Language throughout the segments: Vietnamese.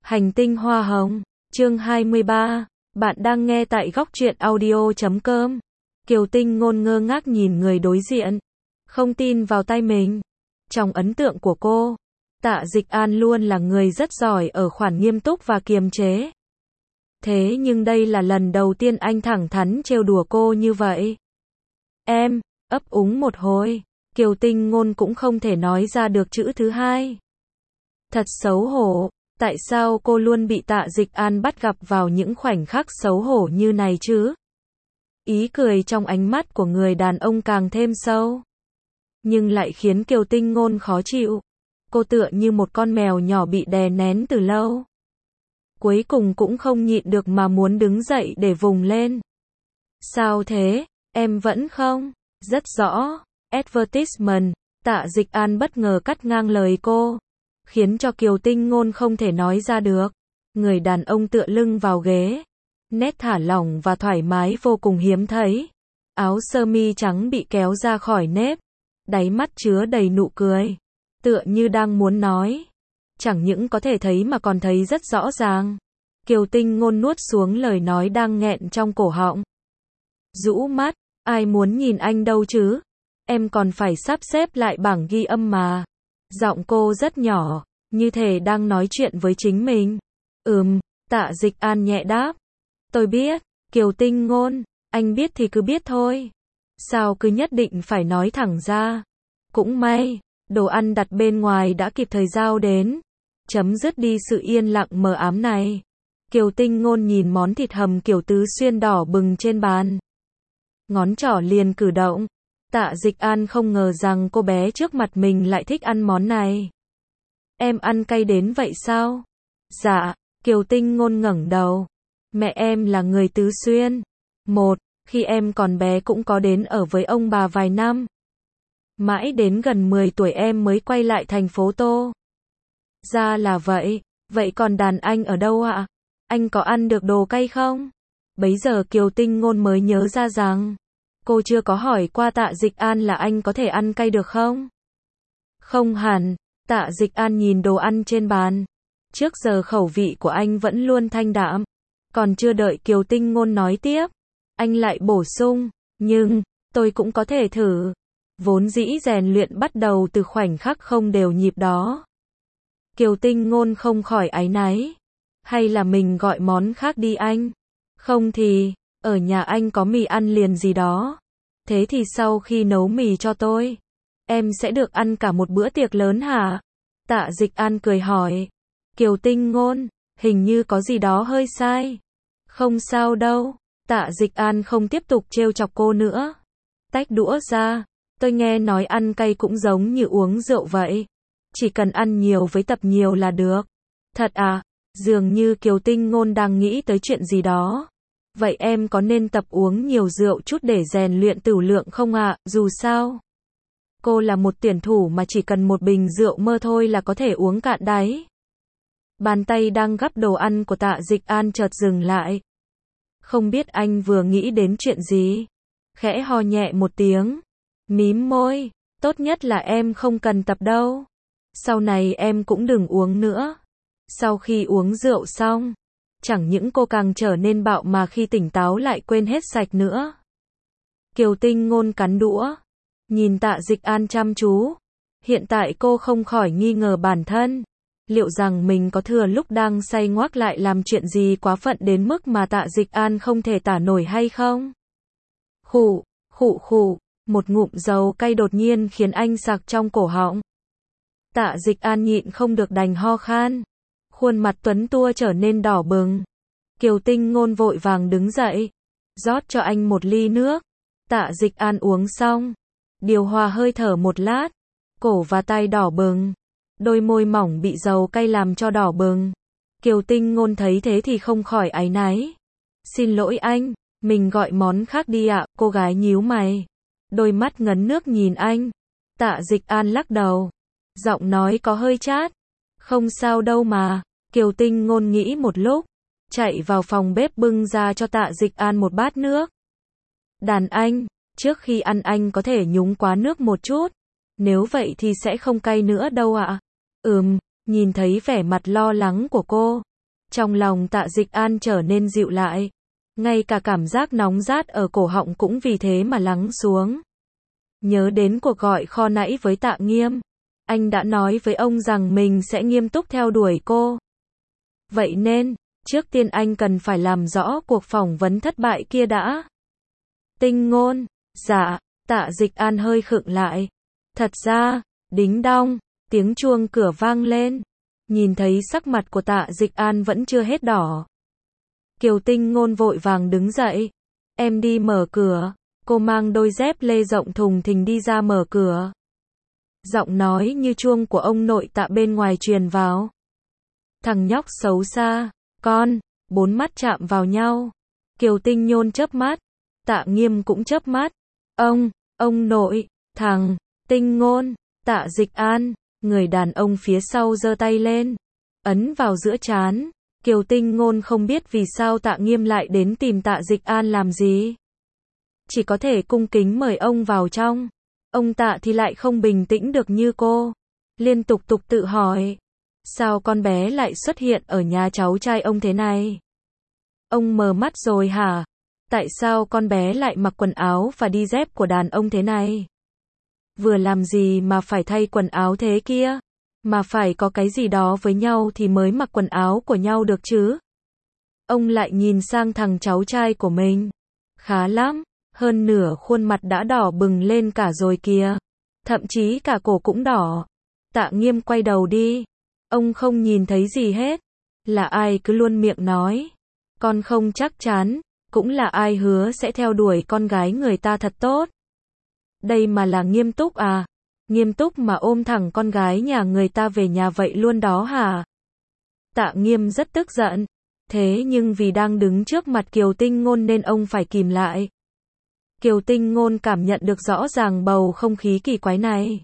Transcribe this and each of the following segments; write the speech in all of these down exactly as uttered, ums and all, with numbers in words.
Hành tinh hoa hồng, chương hai mươi ba, bạn đang nghe tại góc truyện audio chấm com. Kiều Tinh Ngôn ngơ ngác nhìn người đối diện, không tin vào tay mình. Trong ấn tượng của cô, Tạ Dịch An luôn là người rất giỏi ở khoản nghiêm túc và kiềm chế. Thế nhưng đây là lần đầu tiên anh thẳng thắn trêu đùa cô như vậy. Em, ấp úng một hồi, Kiều Tinh Ngôn cũng không thể nói ra được chữ thứ hai. Thật xấu hổ, tại sao cô luôn bị Tạ Dịch An bắt gặp vào những khoảnh khắc xấu hổ như này chứ? Ý cười trong ánh mắt của người đàn ông càng thêm sâu, nhưng lại khiến Kiều Tinh Ngôn khó chịu. Cô tựa như một con mèo nhỏ bị đè nén từ lâu. Cuối cùng cũng không nhịn được mà muốn đứng dậy để vùng lên. Sao thế, em vẫn không? Rất rõ, advertisement, Tạ Dịch An bất ngờ cắt ngang lời cô, khiến cho Kiều Tinh Ngôn không thể nói ra được. Người đàn ông tựa lưng vào ghế, nét thả lỏng và thoải mái vô cùng hiếm thấy. Áo sơ mi trắng bị kéo ra khỏi nếp, đáy mắt chứa đầy nụ cười, tựa như đang muốn nói. Chẳng những có thể thấy mà còn thấy rất rõ ràng. Kiều Tinh Ngôn nuốt xuống lời nói đang nghẹn trong cổ họng. Rũ mắt, ai muốn nhìn anh đâu chứ? Em còn phải sắp xếp lại bảng ghi âm mà. Giọng cô rất nhỏ, như thể đang nói chuyện với chính mình. Ừm, Tạ Dịch An nhẹ đáp. Tôi biết, Kiều Tinh Ngôn, anh biết thì cứ biết thôi. Sao cứ nhất định phải nói thẳng ra? Cũng may, đồ ăn đặt bên ngoài đã kịp thời giao đến, chấm dứt đi sự yên lặng mờ ám này. Kiều Tinh Ngôn nhìn món thịt hầm kiểu tứ xuyên đỏ bừng trên bàn, ngón trỏ liền cử động. Tạ Dịch An không ngờ rằng cô bé trước mặt mình lại thích ăn món này. Em ăn cay đến vậy sao? Dạ, Kiều Tinh Ngôn ngẩng đầu. Mẹ em là người Tứ Xuyên. Một, khi em còn bé cũng có đến ở với ông bà vài năm. Mãi đến gần mười tuổi em mới quay lại thành phố Tô. Ra là vậy, vậy còn đàn anh ở đâu ạ? Anh có ăn được đồ cay không? Bấy giờ Kiều Tinh Ngôn mới nhớ ra rằng cô chưa có hỏi qua Tạ Dịch An là anh có thể ăn cay được không? Không hẳn, Tạ Dịch An nhìn đồ ăn trên bàn. Trước giờ khẩu vị của anh vẫn luôn thanh đạm. Còn chưa đợi Kiều Tinh Ngôn nói tiếp, anh lại bổ sung, nhưng, tôi cũng có thể thử. Vốn dĩ rèn luyện bắt đầu từ khoảnh khắc không đều nhịp đó. Kiều Tinh Ngôn không khỏi áy náy. Hay là mình gọi món khác đi anh? Không thì, ở nhà anh có mì ăn liền gì đó. Thế thì sau khi nấu mì cho tôi, em sẽ được ăn cả một bữa tiệc lớn hả? Tạ Dịch An cười hỏi. Kiều Tinh Ngôn, hình như có gì đó hơi sai. Không sao đâu. Tạ Dịch An không tiếp tục trêu chọc cô nữa. Tách đũa ra. Tôi nghe nói ăn cay cũng giống như uống rượu vậy. Chỉ cần ăn nhiều với tập nhiều là được. Thật à? Dường như Kiều Tinh Ngôn đang nghĩ tới chuyện gì đó. Vậy em có nên tập uống nhiều rượu chút để rèn luyện tửu lượng không ạ? Dù sao, cô là một tuyển thủ mà chỉ cần một bình rượu mơ thôi là có thể uống cạn đáy. Bàn tay đang gắp đồ ăn của Tạ Dịch An chợt dừng lại. Không biết anh vừa nghĩ đến chuyện gì. Khẽ ho nhẹ một tiếng, mím môi. Tốt nhất là em không cần tập đâu. Sau này em cũng đừng uống nữa. Sau khi uống rượu xong, chẳng những cô càng trở nên bạo mà khi tỉnh táo lại quên hết sạch nữa. Kiều Tinh Ngôn cắn đũa, nhìn Tạ Dịch An chăm chú. Hiện tại cô không khỏi nghi ngờ bản thân. Liệu rằng mình có thừa lúc đang say ngoác lại làm chuyện gì quá phận đến mức mà Tạ Dịch An không thể tả nổi hay không? Khụ, khụ khụ, một ngụm dầu cay đột nhiên khiến anh sặc trong cổ họng. Tạ Dịch An nhịn không được đành ho khan. Khuôn mặt tuấn tua trở nên đỏ bừng. Kiều Tinh Ngôn vội vàng đứng dậy, rót cho anh một ly nước. Tạ Dịch An uống xong, điều hòa hơi thở một lát, cổ và tay đỏ bừng, đôi môi mỏng bị dầu cay làm cho đỏ bừng. Kiều Tinh Ngôn thấy thế thì không khỏi áy náy. Xin lỗi anh, mình gọi món khác đi ạ. Cô gái nhíu mày, đôi mắt ngấn nước nhìn anh. Tạ Dịch An lắc đầu, giọng nói có hơi chát. Không sao đâu mà. Kiều Tinh Ngôn nghĩ một lúc, chạy vào phòng bếp bưng ra cho Tạ Dịch An một bát nước. Đàn anh, trước khi ăn anh có thể nhúng quá nước một chút. Nếu vậy thì sẽ không cay nữa đâu ạ. Ừm, nhìn thấy vẻ mặt lo lắng của cô, Trong lòng Tạ Dịch An trở nên dịu lại. Ngay cả cảm giác nóng rát ở cổ họng cũng vì thế mà lắng xuống. Nhớ đến cuộc gọi kho nãy với Tạ Nghiêm. Anh đã nói với ông rằng mình sẽ nghiêm túc theo đuổi cô. Vậy nên, trước tiên anh cần phải làm rõ cuộc phỏng vấn thất bại kia đã. Tinh Ngôn, dạ, Tạ Dịch An hơi khựng lại. Thật ra, đính đong, tiếng chuông cửa vang lên. Nhìn thấy sắc mặt của Tạ Dịch An vẫn chưa hết đỏ. Kiều Tinh Ngôn vội vàng đứng dậy. Em đi mở cửa. Cô mang đôi dép lê rộng thùng thình đi ra mở cửa. Giọng nói như chuông của ông nội Tạ bên ngoài truyền vào. Thằng nhóc xấu xa, con, bốn mắt chạm vào nhau. Kiều Tinh Ngôn chớp mắt. Tạ Nghiêm cũng chớp mắt. Ông, ông nội, thằng, Tinh Ngôn, Tạ Dịch An. Người đàn ông phía sau giơ tay lên. Ấn vào giữa trán. Kiều Tinh Ngôn không biết vì sao Tạ Nghiêm lại đến tìm Tạ Dịch An làm gì. Chỉ có thể cung kính mời ông vào trong. Ông Tạ thì lại không bình tĩnh được như cô. Liên tục tục tự hỏi. Sao con bé lại xuất hiện ở nhà cháu trai ông thế này? Ông mờ mắt rồi hả? Tại sao con bé lại mặc quần áo và đi dép của đàn ông thế này? Vừa làm gì mà phải thay quần áo thế kia? Mà phải có cái gì đó với nhau thì mới mặc quần áo của nhau được chứ? Ông lại nhìn sang thằng cháu trai của mình. Khá lắm, hơn nửa khuôn mặt đã đỏ bừng lên cả rồi kìa. Thậm chí cả cổ cũng đỏ. Tạ Nghiêm quay đầu đi. Ông không nhìn thấy gì hết. Là ai cứ luôn miệng nói. Con không chắc chắn. Cũng là ai hứa sẽ theo đuổi con gái người ta thật tốt. Đây mà là nghiêm túc à? Nghiêm túc mà ôm thẳng con gái nhà người ta về nhà vậy luôn đó hả? Tạ Nghiêm rất tức giận. Thế nhưng vì đang đứng trước mặt Kiều Tinh Ngôn nên ông phải kìm lại. Kiều Tinh Ngôn cảm nhận được rõ ràng bầu không khí kỳ quái này.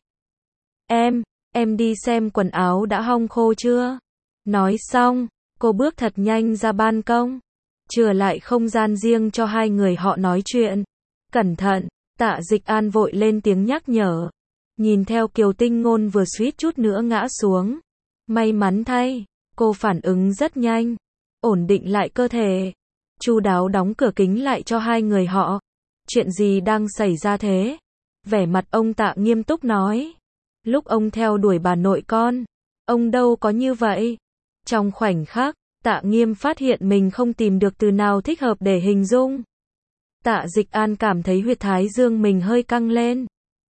Em, em đi xem quần áo đã hong khô chưa? Nói xong, cô bước thật nhanh ra ban công. Chừa lại không gian riêng cho hai người họ nói chuyện. Cẩn thận, Tạ Dịch An vội lên tiếng nhắc nhở. Nhìn theo Kiều Tinh Ngôn vừa suýt chút nữa ngã xuống. May mắn thay, cô phản ứng rất nhanh. Ổn định lại cơ thể. Chu đáo đóng cửa kính lại cho hai người họ. Chuyện gì đang xảy ra thế? Vẻ mặt ông Tạ nghiêm túc nói. Lúc ông theo đuổi bà nội con, ông đâu có như vậy. Trong khoảnh khắc, Tạ Nghiêm phát hiện mình không tìm được từ nào thích hợp để hình dung. Tạ Dịch An cảm thấy huyệt thái dương mình hơi căng lên.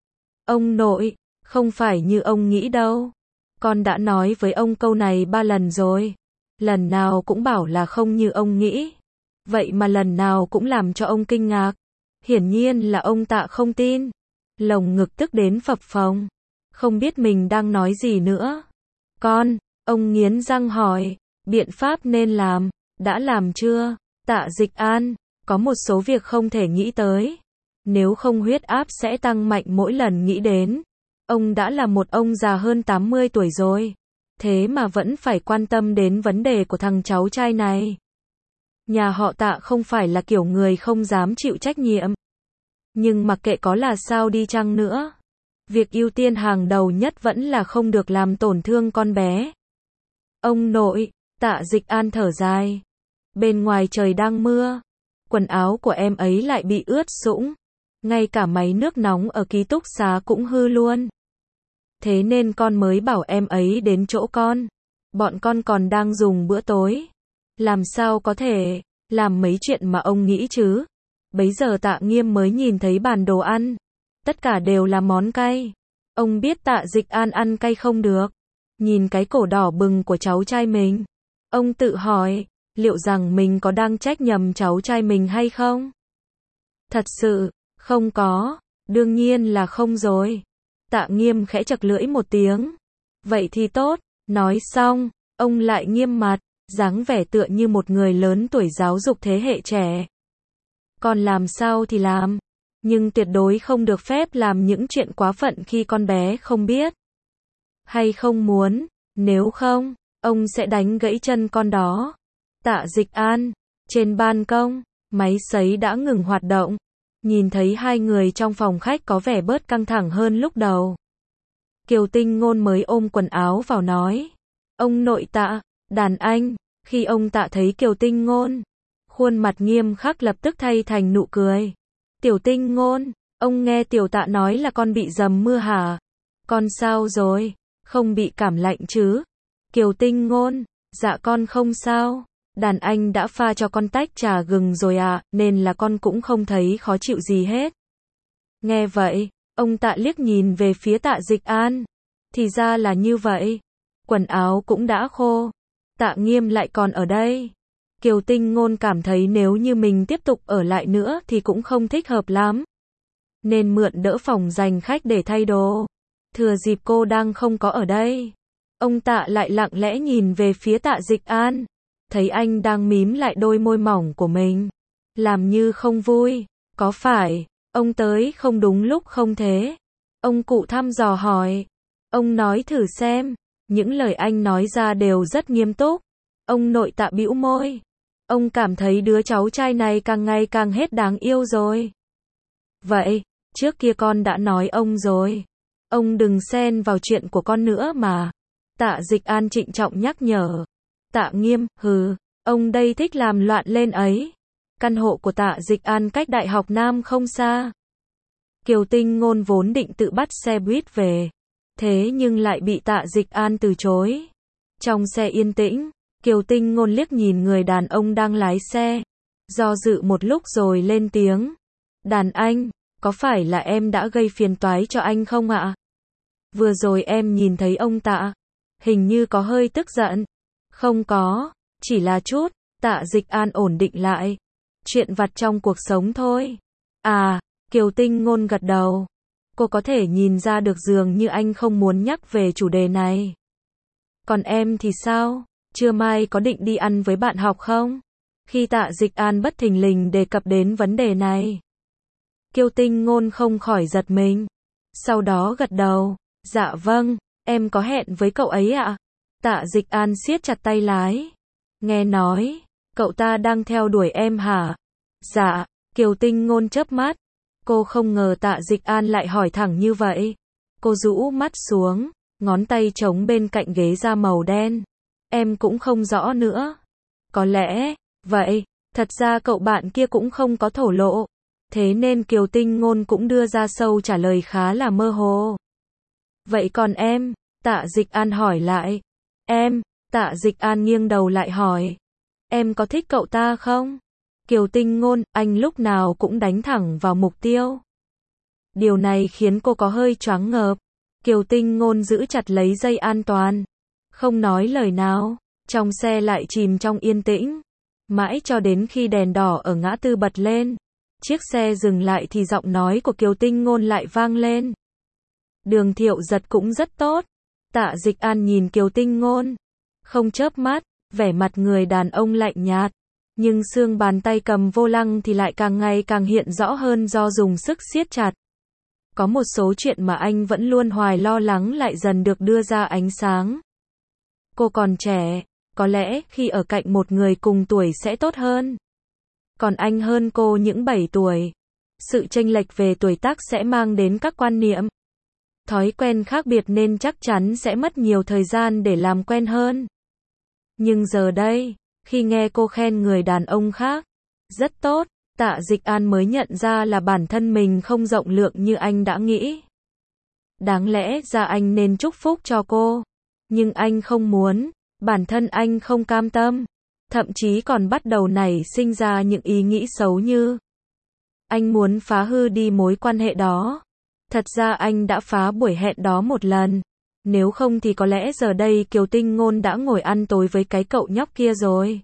Ông nội, không phải như ông nghĩ đâu. Con đã nói với ông câu này ba lần rồi. Lần nào cũng bảo là không như ông nghĩ. Vậy mà lần nào cũng làm cho ông kinh ngạc. Hiển nhiên là ông Tạ không tin. Lồng ngực tức đến phập phồng. Không biết mình đang nói gì nữa. Con, ông nghiến răng hỏi. Biện pháp nên làm, đã làm chưa? Tạ Dịch An, có một số việc không thể nghĩ tới. Nếu không huyết áp sẽ tăng mạnh mỗi lần nghĩ đến. Ông đã là một ông già hơn tám mươi tuổi rồi. Thế mà vẫn phải quan tâm đến vấn đề của thằng cháu trai này. Nhà họ Tạ không phải là kiểu người không dám chịu trách nhiệm. Nhưng mặc kệ có là sao đi chăng nữa. Việc ưu tiên hàng đầu nhất vẫn là không được làm tổn thương con bé. Ông nội, Tạ Dịch An thở dài. Bên ngoài trời đang mưa. Quần áo của em ấy lại bị ướt sũng. Ngay cả máy nước nóng ở ký túc xá cũng hư luôn. Thế nên con mới bảo em ấy đến chỗ con. Bọn con còn đang dùng bữa tối. Làm sao có thể làm mấy chuyện mà ông nghĩ chứ? Bấy giờ Tạ Nghiêm mới nhìn thấy bàn đồ ăn. Tất cả đều là món cay. Ông biết Tạ Dịch An ăn cay không được. Nhìn cái cổ đỏ bừng của cháu trai mình. Ông tự hỏi, liệu rằng mình có đang trách nhầm cháu trai mình hay không? Thật sự, không có. Đương nhiên là không rồi. Tạ Nghiêm khẽ chật lưỡi một tiếng. Vậy thì tốt. Nói xong, ông lại nghiêm mặt, dáng vẻ tựa như một người lớn tuổi giáo dục thế hệ trẻ. Còn làm sao thì làm. Nhưng tuyệt đối không được phép làm những chuyện quá phận khi con bé không biết. Hay không muốn. Nếu không, ông sẽ đánh gãy chân con đó. Tạ Dịch An, trên ban công, máy sấy đã ngừng hoạt động. Nhìn thấy hai người trong phòng khách có vẻ bớt căng thẳng hơn lúc đầu. Kiều Tinh Ngôn mới ôm quần áo vào nói. Ông nội Tạ, đàn anh, Khi ông Tạ thấy Kiều Tinh Ngôn, khuôn mặt nghiêm khắc lập tức thay thành nụ cười. Tiểu Tinh Ngôn, ông nghe Tiểu Tạ nói là con bị dầm mưa hả? Con sao rồi? Không bị cảm lạnh chứ? Kiều Tinh Ngôn, dạ con không sao. Đàn anh đã pha cho con tách trà gừng rồi à, nên là con cũng không thấy khó chịu gì hết. Nghe vậy, ông Tạ liếc nhìn về phía Tạ Dịch An. Thì ra là như vậy. Quần áo cũng đã khô. Tạ Nghiêm lại còn ở đây. Kiều Tinh Ngôn cảm thấy nếu như mình tiếp tục ở lại nữa thì cũng không thích hợp lắm. Nên mượn đỡ phòng dành khách để thay đồ. Thừa dịp cô đang không có ở đây. Ông Tạ lại lặng lẽ nhìn về phía Tạ Dịch An. Thấy anh đang mím lại đôi môi mỏng của mình. Làm như không vui. Có phải, ông tới không đúng lúc không thế? Ông cụ thăm dò hỏi. Ông nói thử xem. Những lời anh nói ra đều rất nghiêm túc. Ông nội Tạ bĩu môi. Ông cảm thấy đứa cháu trai này càng ngày càng hết đáng yêu rồi. Vậy, trước kia con đã nói ông rồi. Ông đừng xen vào chuyện của con nữa mà. Tạ Dịch An trịnh trọng nhắc nhở. Tạ Nghiêm, hừ, ông đây thích làm loạn lên ấy. Căn hộ của Tạ Dịch An cách Đại học Nam không xa. Kiều Tinh Ngôn vốn định tự bắt xe buýt về. Thế nhưng lại bị Tạ Dịch An từ chối. Trong xe yên tĩnh, Kiều Tinh Ngôn liếc nhìn người đàn ông đang lái xe. Do dự một lúc rồi lên tiếng. Đàn anh, có phải là em đã gây phiền toái cho anh không ạ? Vừa rồi em nhìn thấy ông Tạ. Hình như có hơi tức giận. Không có, chỉ là chút. Tạ Dịch An ổn định lại. Chuyện vặt trong cuộc sống thôi. À, Kiều Tinh Ngôn gật đầu. Cô có thể nhìn ra được dường như anh không muốn nhắc về chủ đề này. Còn em thì sao? Trưa mai có định đi ăn với bạn học không? Khi Tạ Dịch An bất thình lình đề cập đến vấn đề này. Kiều Tinh Ngôn không khỏi giật mình. Sau đó gật đầu. Dạ vâng, em có hẹn với cậu ấy ạ. Tạ Dịch An siết chặt tay lái. Nghe nói, cậu ta đang theo đuổi em hả? Dạ, Kiều Tinh Ngôn chớp mắt. Cô không ngờ Tạ Dịch An lại hỏi thẳng như vậy. Cô rũ mắt xuống, ngón tay trống bên cạnh ghế da màu đen. Em cũng không rõ nữa. Có lẽ, vậy, thật ra cậu bạn kia cũng không có thổ lộ. Thế nên Kiều Tinh Ngôn cũng đưa ra câu trả lời khá là mơ hồ. Vậy còn em? Tạ Dịch An hỏi lại. Em? Tạ Dịch An nghiêng đầu lại hỏi. Em có thích cậu ta không? Kiều Tinh Ngôn, anh lúc nào cũng đánh thẳng vào mục tiêu. Điều này khiến cô có hơi choáng ngợp. Kiều Tinh Ngôn giữ chặt lấy dây an toàn. Không nói lời nào. Trong xe lại chìm trong yên tĩnh. Mãi cho đến khi đèn đỏ ở ngã tư bật lên. Chiếc xe dừng lại thì giọng nói của Kiều Tinh Ngôn lại vang lên. Đường Thiệu Giật cũng rất tốt. Tạ Dịch An nhìn Kiều Tinh Ngôn. Không chớp mắt, vẻ mặt người đàn ông lạnh nhạt. Nhưng xương bàn tay cầm vô lăng thì lại càng ngày càng hiện rõ hơn do dùng sức siết chặt. Có một số chuyện mà anh vẫn luôn hoài lo lắng lại dần được đưa ra ánh sáng. Cô còn trẻ, có lẽ khi ở cạnh một người cùng tuổi sẽ tốt hơn. Còn anh hơn cô những bảy tuổi. Sự chênh lệch về tuổi tác sẽ mang đến các quan niệm, thói quen khác biệt nên chắc chắn sẽ mất nhiều thời gian để làm quen hơn. Nhưng giờ đây, khi nghe cô khen người đàn ông khác rất tốt, Tạ Dịch An mới nhận ra là bản thân mình không rộng lượng như anh đã nghĩ. Đáng lẽ ra anh nên chúc phúc cho cô. Nhưng anh không muốn, bản thân anh không cam tâm. Thậm chí còn bắt đầu nảy sinh ra những ý nghĩ xấu như anh muốn phá hư đi mối quan hệ đó. Thật ra anh đã phá buổi hẹn đó một lần. Nếu không thì có lẽ giờ đây Kiều Tinh Ngôn đã ngồi ăn tối với cái cậu nhóc kia rồi.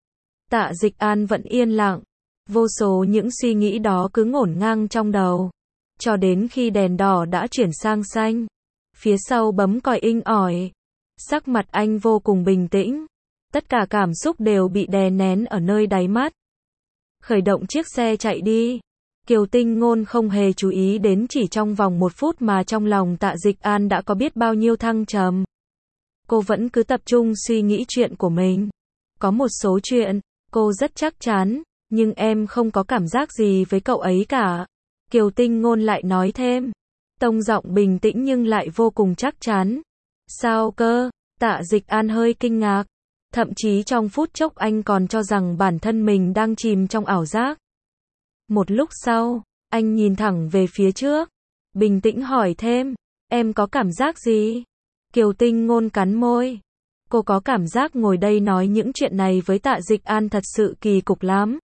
Tạ Dịch An vẫn yên lặng. Vô số những suy nghĩ đó cứ ngổn ngang trong đầu. Cho đến khi đèn đỏ đã chuyển sang xanh. Phía sau bấm còi inh ỏi. Sắc mặt anh vô cùng bình tĩnh. Tất cả cảm xúc đều bị đè nén ở nơi đáy mắt. Khởi động chiếc xe chạy đi. Kiều Tinh Ngôn không hề chú ý đến chỉ trong vòng một phút mà trong lòng Tạ Dịch An đã có biết bao nhiêu thăng trầm. Cô vẫn cứ tập trung suy nghĩ chuyện của mình. Có một số chuyện, cô rất chắc chắn, nhưng em không có cảm giác gì với cậu ấy cả. Kiều Tinh Ngôn lại nói thêm. Tông giọng bình tĩnh nhưng lại vô cùng chắc chắn. Sao cơ? Tạ Dịch An hơi kinh ngạc. Thậm chí trong phút chốc anh còn cho rằng bản thân mình đang chìm trong ảo giác. Một lúc sau, anh nhìn thẳng về phía trước, bình tĩnh hỏi thêm, em có cảm giác gì? Kiều Tinh Ngôn cắn môi. Cô có cảm giác ngồi đây nói những chuyện này với Tạ Dịch An thật sự kỳ cục lắm.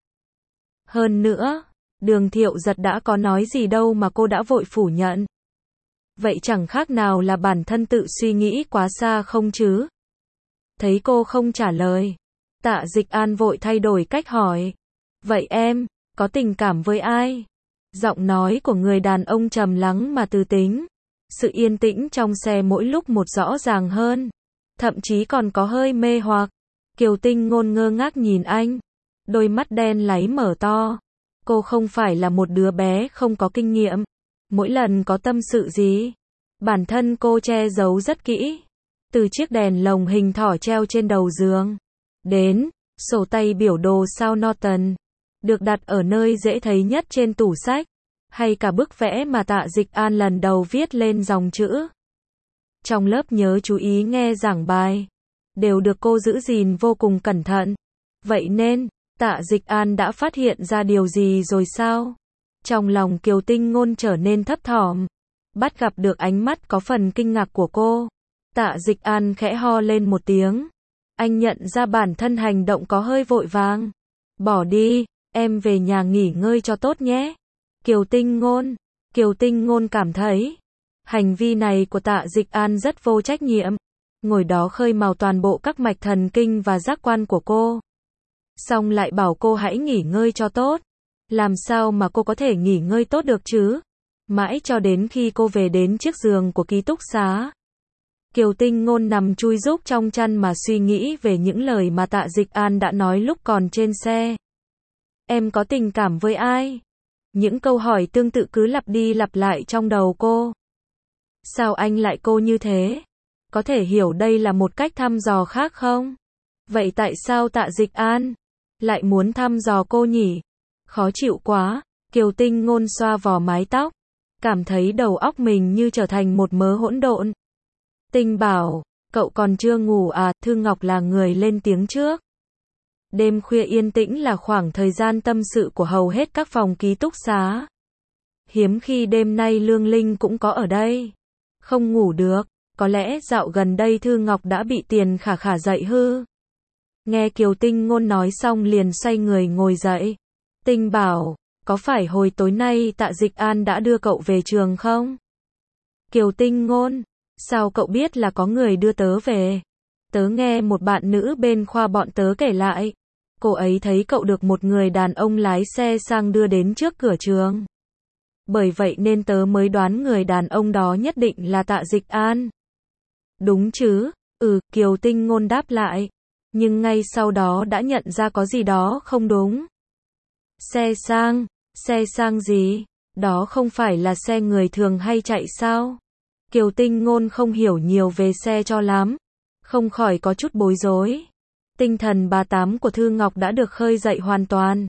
Hơn nữa, Đường Thiệu Giật đã có nói gì đâu mà cô đã vội phủ nhận. Vậy chẳng khác nào là bản thân tự suy nghĩ quá xa không chứ? Thấy cô không trả lời, Tạ Dịch An vội thay đổi cách hỏi. Vậy em, có tình cảm với ai? Giọng nói của người đàn ông trầm lắng mà tư tính. Sự yên tĩnh trong xe mỗi lúc một rõ ràng hơn. Thậm chí còn có hơi mê hoặc. Kiều Tinh Ngôn ngơ ngác nhìn anh. Đôi mắt đen láy mở to. Cô không phải là một đứa bé không có kinh nghiệm. Mỗi lần có tâm sự gì, bản thân cô che giấu rất kỹ. Từ chiếc đèn lồng hình thỏ treo trên đầu giường, đến sổ tay biểu đồ sao Norton, được đặt ở nơi dễ thấy nhất trên tủ sách, hay cả bức vẽ mà Tạ Dịch An lần đầu viết lên dòng chữ. Trong lớp nhớ chú ý nghe giảng bài, đều được cô giữ gìn vô cùng cẩn thận. Vậy nên, Tạ Dịch An đã phát hiện ra điều gì rồi sao? Trong lòng Kiều Tinh Ngôn trở nên thấp thỏm, bắt gặp được ánh mắt có phần kinh ngạc của cô. Tạ Dịch An khẽ ho lên một tiếng. Anh nhận ra bản thân hành động có hơi vội vàng. Bỏ đi, em về nhà nghỉ ngơi cho tốt nhé. Kiều Tinh Ngôn. Kiều Tinh Ngôn cảm thấy hành vi này của Tạ Dịch An rất vô trách nhiệm. Ngồi đó khơi mào toàn bộ các mạch thần kinh và giác quan của cô. Xong lại bảo cô hãy nghỉ ngơi cho tốt. Làm sao mà cô có thể nghỉ ngơi tốt được chứ? Mãi cho đến khi cô về đến chiếc giường của ký túc xá. Kiều Tinh Ngôn nằm chui rúc trong chăn mà suy nghĩ về những lời mà Tạ Dịch An đã nói lúc còn trên xe. Em có tình cảm với ai? Những câu hỏi tương tự cứ lặp đi lặp lại trong đầu cô. Sao anh lại cô như thế? Có thể hiểu đây là một cách thăm dò khác không? Vậy tại sao Tạ Dịch An lại muốn thăm dò cô nhỉ? Khó chịu quá. Kiều Tinh Ngôn xoa vò mái tóc, cảm thấy đầu óc mình như trở thành một mớ hỗn độn. Tinh bảo, cậu còn chưa ngủ à? Thư Ngọc là người lên tiếng trước. Đêm khuya yên tĩnh là khoảng thời gian tâm sự của hầu hết các phòng ký túc xá. Hiếm khi đêm nay Lương Linh cũng có ở đây. Không ngủ được, có lẽ dạo gần đây Thư Ngọc đã bị Tiền Khả Khả dậy hư. Nghe Kiều Tinh Ngôn nói xong liền xoay người ngồi dậy. Tinh bảo, có phải hồi tối nay Tạ Dịch An đã đưa cậu về trường không? Kiều Tinh Ngôn, sao cậu biết là có người đưa tớ về? Tớ nghe một bạn nữ bên khoa bọn tớ kể lại. Cô ấy thấy cậu được một người đàn ông lái xe sang đưa đến trước cửa trường. Bởi vậy nên tớ mới đoán người đàn ông đó nhất định là Tạ Dịch An. Đúng chứ? Ừ, Kiều Tinh Ngôn đáp lại. Nhưng ngay sau đó đã nhận ra có gì đó không đúng. Xe sang? Xe sang gì? Đó không phải là xe người thường hay chạy sao? Kiều Tinh Ngôn không hiểu nhiều về xe cho lắm, không khỏi có chút bối rối. Tinh thần bà tám của Thư Ngọc đã được khơi dậy hoàn toàn.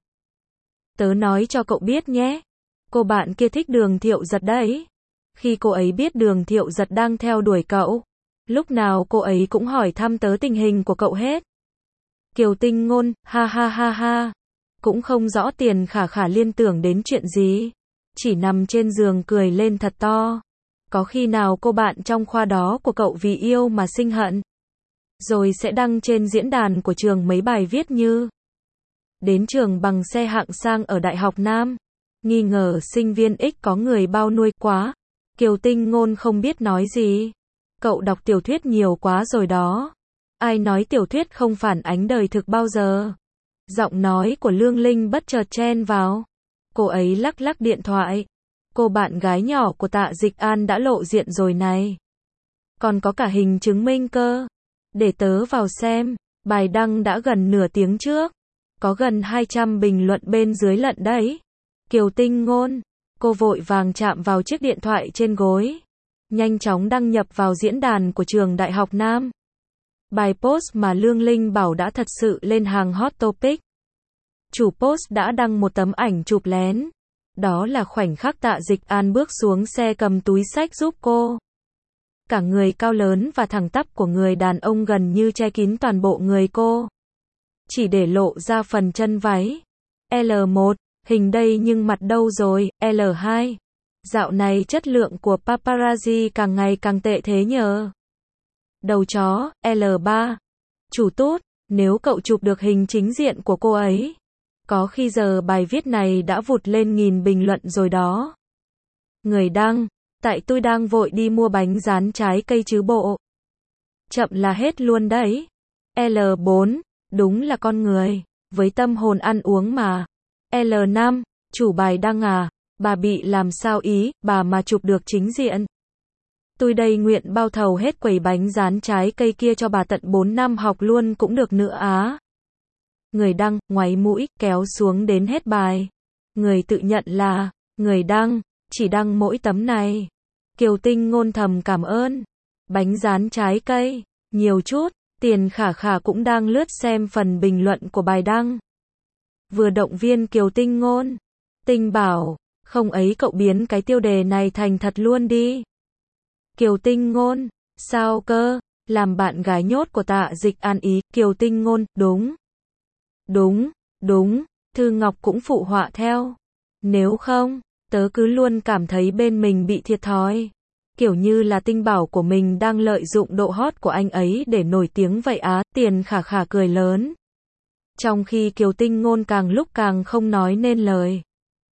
Tớ nói cho cậu biết nhé, cô bạn kia thích Đường Thiệu Giật đấy. Khi cô ấy biết Đường Thiệu Giật đang theo đuổi cậu, lúc nào cô ấy cũng hỏi thăm tớ tình hình của cậu hết. Kiều Tinh Ngôn, ha ha ha ha, cũng không rõ Tiền Khả Khả liên tưởng đến chuyện gì, chỉ nằm trên giường cười lên thật to. Có khi nào cô bạn trong khoa đó của cậu vì yêu mà sinh hận, rồi sẽ đăng trên diễn đàn của trường mấy bài viết như đến trường bằng xe hạng sang ở Đại học Nam, nghi ngờ sinh viên X có người bao nuôi quá. Kiều Tinh Ngôn không biết nói gì. Cậu đọc tiểu thuyết nhiều quá rồi đó. Ai nói tiểu thuyết không phản ánh đời thực bao giờ? Giọng nói của Lương Linh bất chợt chen vào. Cô ấy lắc lắc điện thoại. Cô bạn gái nhỏ của Tạ Dịch An đã lộ diện rồi này. Còn có cả hình chứng minh cơ. Để tớ vào xem. Bài đăng đã gần nửa tiếng trước. Có gần hai trăm bình luận bên dưới lận đấy. Kiều Tinh Ngôn. Cô vội vàng chạm vào chiếc điện thoại trên gối. Nhanh chóng đăng nhập vào diễn đàn của trường Đại học Nam. Bài post mà Lương Linh bảo đã thật sự lên hàng hot topic. Chủ post đã đăng một tấm ảnh chụp lén. Đó là khoảnh khắc Tạ Dịch An bước xuống xe cầm túi xách giúp cô. Cả người cao lớn và thẳng tắp của người đàn ông gần như che kín toàn bộ người cô. Chỉ để lộ ra phần chân váy. L một, hình đây nhưng mặt đâu rồi, L hai. Dạo này chất lượng của paparazzi càng ngày càng tệ thế nhờ. Đầu chó, L ba. Chủ tút, nếu cậu chụp được hình chính diện của cô ấy, có khi giờ bài viết này đã vụt lên nghìn bình luận rồi đó. Người đăng, tại tôi đang vội đi mua bánh rán trái cây chứ bộ. Chậm là hết luôn đấy. L bốn, đúng là con người, với tâm hồn ăn uống mà. L năm, chủ bài đăng à, bà bị làm sao ý, bà mà chụp được chính diện. Tôi đây nguyện bao thầu hết quầy bánh rán trái cây kia cho bà tận bốn năm học luôn cũng được nữa á. Người đăng, ngoáy mũi, kéo xuống đến hết bài. Người tự nhận là, người đăng, chỉ đăng mỗi tấm này. Kiều Tinh Ngôn thầm cảm ơn. Bánh rán trái cây, nhiều chút, Tiền Khả Khả cũng đang lướt xem phần bình luận của bài đăng. Vừa động viên Kiều Tinh Ngôn. Tinh bảo, không ấy cậu biến cái tiêu đề này thành thật luôn đi. Kiều Tinh Ngôn, sao cơ, làm bạn gái nhốt của Tạ Dịch An ý, Kiều Tinh Ngôn, đúng. Đúng, đúng, Thư Ngọc cũng phụ họa theo. Nếu không, tớ cứ luôn cảm thấy bên mình bị thiệt thòi. Kiểu như là Tinh bảo của mình đang lợi dụng độ hot của anh ấy để nổi tiếng vậy á, Tiền Khả Khả cười lớn. Trong khi Kiều Tinh Ngôn càng lúc càng không nói nên lời.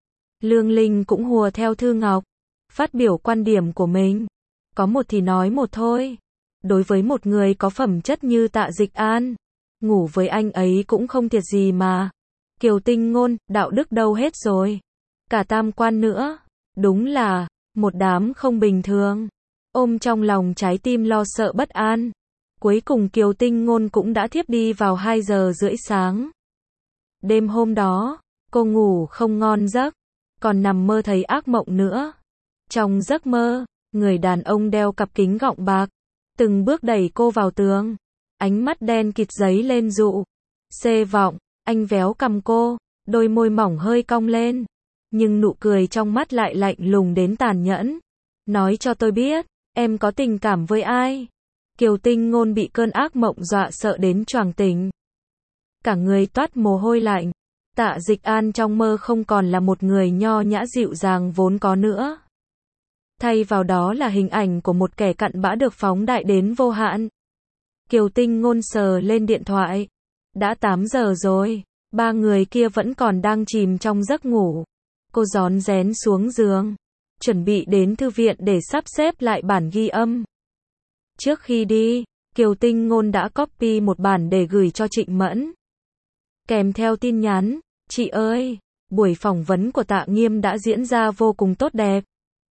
Lương Linh cũng hùa theo Thư Ngọc, phát biểu quan điểm của mình. Có một thì nói một thôi. Đối với một người có phẩm chất như Tạ Dịch An, ngủ với anh ấy cũng không thiệt gì mà. Kiều Tinh Ngôn, đạo đức đâu hết rồi. Cả tam quan nữa. Đúng là, một đám không bình thường. Ôm trong lòng trái tim lo sợ bất an. Cuối cùng Kiều Tinh Ngôn cũng đã thiếp đi vào hai giờ rưỡi sáng. Đêm hôm đó, cô ngủ không ngon giấc, còn nằm mơ thấy ác mộng nữa. Trong giấc mơ, người đàn ông đeo cặp kính gọng bạc, từng bước đẩy cô vào tường. Ánh mắt đen kịt giấy lên dụ. Xê vọng, anh véo cằm cô, đôi môi mỏng hơi cong lên. Nhưng nụ cười trong mắt lại lạnh lùng đến tàn nhẫn. Nói cho tôi biết, em có tình cảm với ai? Kiều Tinh Ngôn bị cơn ác mộng dọa sợ đến choàng tỉnh. Cả người toát mồ hôi lạnh. Tạ Dịch An trong mơ không còn là một người nho nhã dịu dàng vốn có nữa. Thay vào đó là hình ảnh của một kẻ cặn bã được phóng đại đến vô hạn. Kiều Tinh Ngôn sờ lên điện thoại. Đã tám giờ rồi, ba người kia vẫn còn đang chìm trong giấc ngủ. Cô rón rén xuống giường, chuẩn bị đến thư viện để sắp xếp lại bản ghi âm. Trước khi đi, Kiều Tinh Ngôn đã copy một bản để gửi cho Trịnh Mẫn. Kèm theo tin nhắn, chị ơi, buổi phỏng vấn của Tạ Nghiêm đã diễn ra vô cùng tốt đẹp.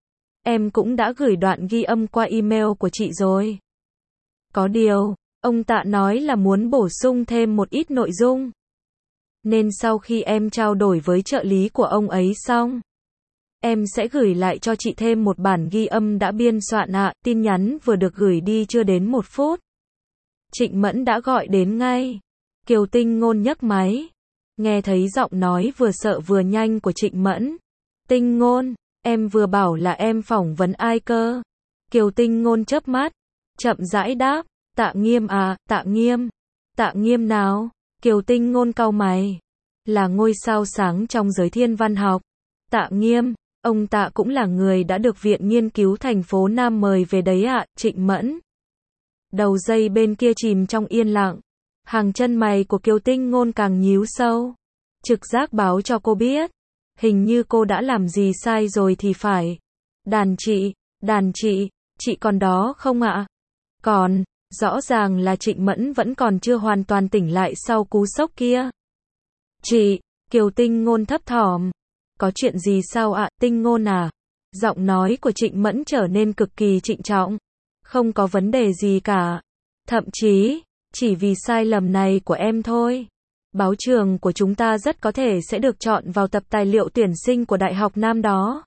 Em cũng đã gửi đoạn ghi âm qua email của chị rồi. Có điều, ông Tạ nói là muốn bổ sung thêm một ít nội dung. Nên sau khi em trao đổi với trợ lý của ông ấy xong, em sẽ gửi lại cho chị thêm một bản ghi âm đã biên soạn ạ. À. Tin nhắn vừa được gửi đi chưa đến một phút. Trịnh Mẫn đã gọi đến ngay. Kiều Tinh Ngôn nhấc máy. Nghe thấy giọng nói vừa sợ vừa nhanh của Trịnh Mẫn. Tinh Ngôn, em vừa bảo là em phỏng vấn ai cơ? Kiều Tinh Ngôn chớp mắt, chậm rãi đáp, Tạ Nghiêm à, Tạ Nghiêm. Tạ Nghiêm nào? Kiều Tinh Ngôn cau mày. Là ngôi sao sáng trong giới thiên văn học. Tạ Nghiêm, ông Tạ cũng là người đã được Viện Nghiên cứu thành phố Nam mời về đấy ạ. À. Trịnh Mẫn. Đầu dây bên kia chìm trong yên lặng. Hàng chân mày của Kiều Tinh Ngôn càng nhíu sâu. Trực giác báo cho cô biết. Hình như cô đã làm gì sai rồi thì phải. Đàn chị, đàn chị, chị còn đó không ạ? Còn, rõ ràng là Trịnh Mẫn vẫn còn chưa hoàn toàn tỉnh lại sau cú sốc kia. Chị, Kiều Tinh Ngôn thấp thỏm. Có chuyện gì sao ạ, Tinh Ngôn à? Giọng nói của Trịnh Mẫn trở nên cực kỳ trịnh trọng. Không có vấn đề gì cả. Thậm chí, chỉ vì sai lầm này của em thôi. Báo trường của chúng ta rất có thể sẽ được chọn vào tập tài liệu tuyển sinh của Đại học Nam đó.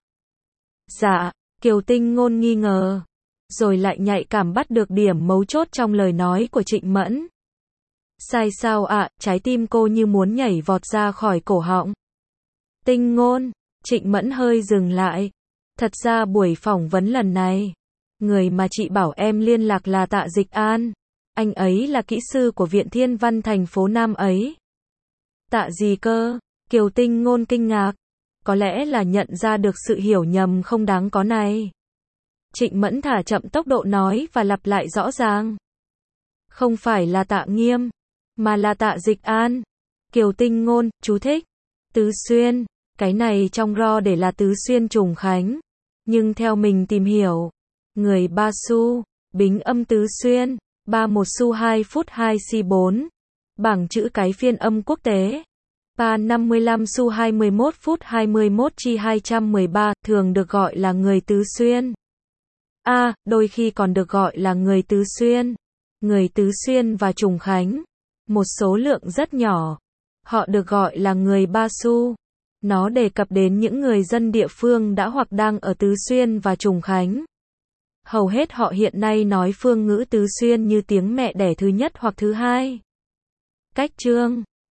Dạ, Kiều Tinh Ngôn nghi ngờ. Rồi lại nhạy cảm bắt được điểm mấu chốt trong lời nói của Trịnh Mẫn. Sai sao ạ, à, trái tim cô như muốn nhảy vọt ra khỏi cổ họng. Tinh Ngôn, Trịnh Mẫn hơi dừng lại. Thật ra buổi phỏng vấn lần này, Người mà chị bảo em liên lạc là Tạ Dịch An. Anh ấy là kỹ sư của Viện Thiên Văn thành phố Nam ấy. Tạ gì cơ? Kiều Tinh Ngôn kinh ngạc. Có lẽ là nhận ra được sự hiểu nhầm không đáng có này. Trịnh Mẫn thả chậm tốc độ nói và lặp lại rõ ràng. Không phải là Tạ Nghiêm, mà là Tạ Dịch An. Kiều Tinh Ngôn, chú thích. Tứ Xuyên, cái này trong ro để là Tứ Xuyên Trùng Khánh. Nhưng theo mình tìm hiểu, người ba xu, bính âm Tứ Xuyên, ba một xu hai phút hai si bốn. Bảng chữ cái phiên âm quốc tế. Pa năm mươi lăm xu hai mươi mốt phút hai mươi mốt chi hai trăm mười ba, thường được gọi là người Tứ Xuyên. A, à, đôi khi còn được gọi là người Tứ Xuyên. Người Tứ Xuyên và Trùng Khánh. Một số lượng rất nhỏ. Họ được gọi là người Ba Xu. Nó đề cập đến những người dân địa phương đã hoặc đang ở Tứ Xuyên và Trùng Khánh. Hầu hết họ hiện nay nói phương ngữ Tứ Xuyên như tiếng mẹ đẻ thứ nhất hoặc thứ hai. Cách chương